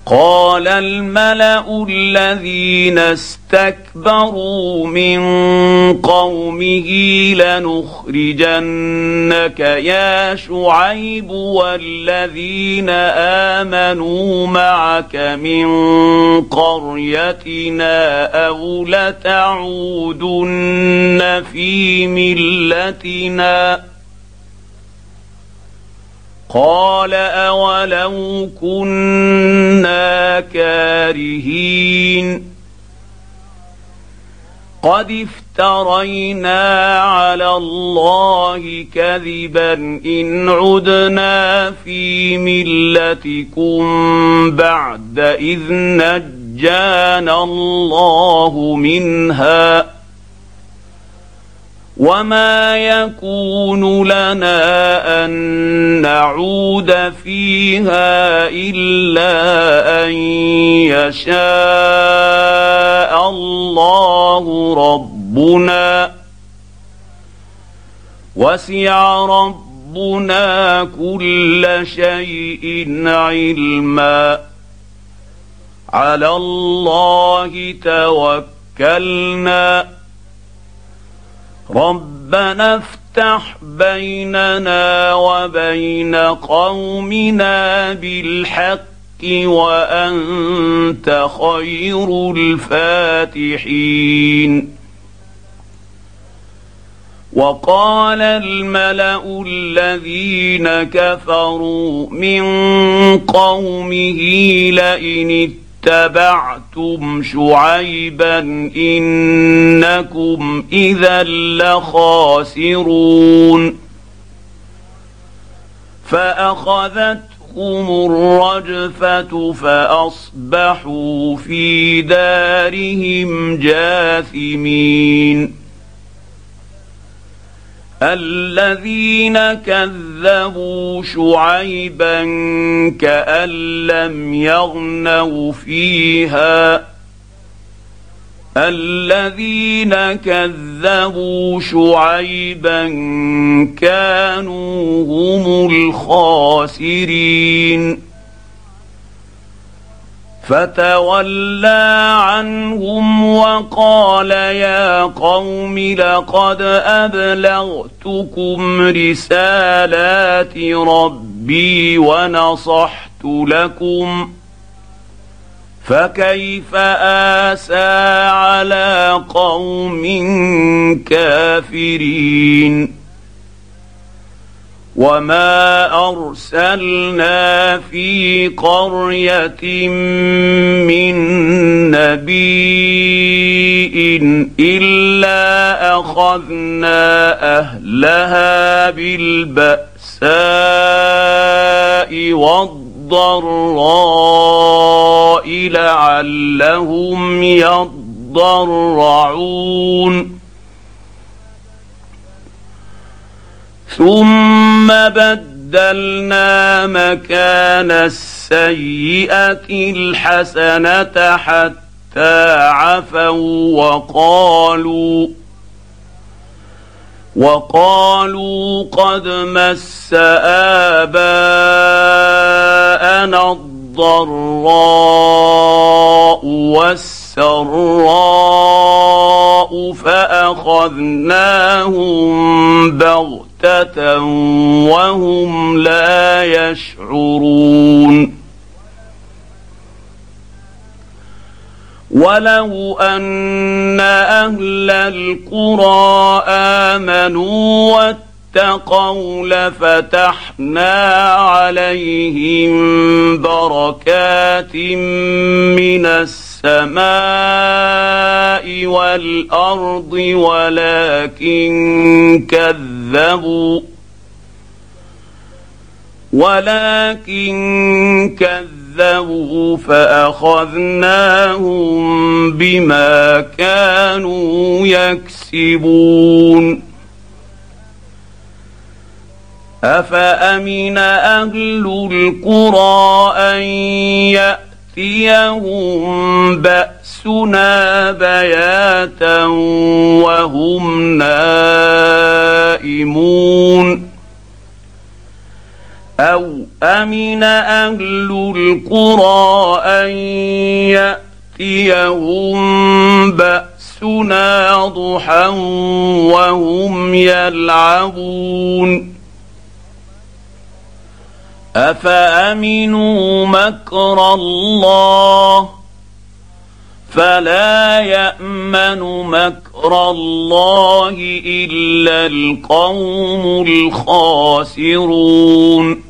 قال الملأ الذين استكبروا من قومه لنخرجنك يا شعيب والذين آمنوا معك من قريتنا أو لتعودن في ملتنا قال أولو كنا كارهين قد افترينا على الله كذبا إن عدنا في ملتكم بعد إذ نجانا الله منها وما يكون لنا أن نعود فيها إلا أن يشاء الله ربنا وسع ربنا كل شيء علما على الله توكلنا ربنا افتح بيننا وبين قومنا بالحق وأنت خير الفاتحين وقال الملأ الذين كفروا من قومه لئن اتبعتم شعيبا إنكم إذا لخاسرون فأخذتهم الرجفة فأصبحوا في دارهم جاثمين الذين كذبوا شعيبا كأن لم يغنوا فيها الذين كذبوا شعيبا كانوا هم الخاسرين فتولى عنهم وقال يا قوم لقد أبلغتكم رسالات ربي ونصحت لكم فكيف آسى على قوم كافرين وما أرسلنا في قرية من نبي إلا أخذنا أهلها بالبأساء والضراء لعلهم يضرعون ثم بدلنا مكان السيئة الحسنة حتى عفوا وقالوا قد مس آباءنا الضراء والسراء فأخذناهم بغتة وهم لا يشعرون ولو أن أهل القرى آمنوا واتقوا لفتحنا عليهم بركات من السماء والأرض ولكن كذبوا فأخذناهم بما كانوا يكسبون أفأمن أهل القرى أن يأتيهم بأسنا بياتا وهم نائمون أو أمن أهل القرى أن يأتيهم بأسنا ضحى وهم يلعبون أفأمنوا مكر الله فلا يأمن مكر الله إلا القوم الخاسرون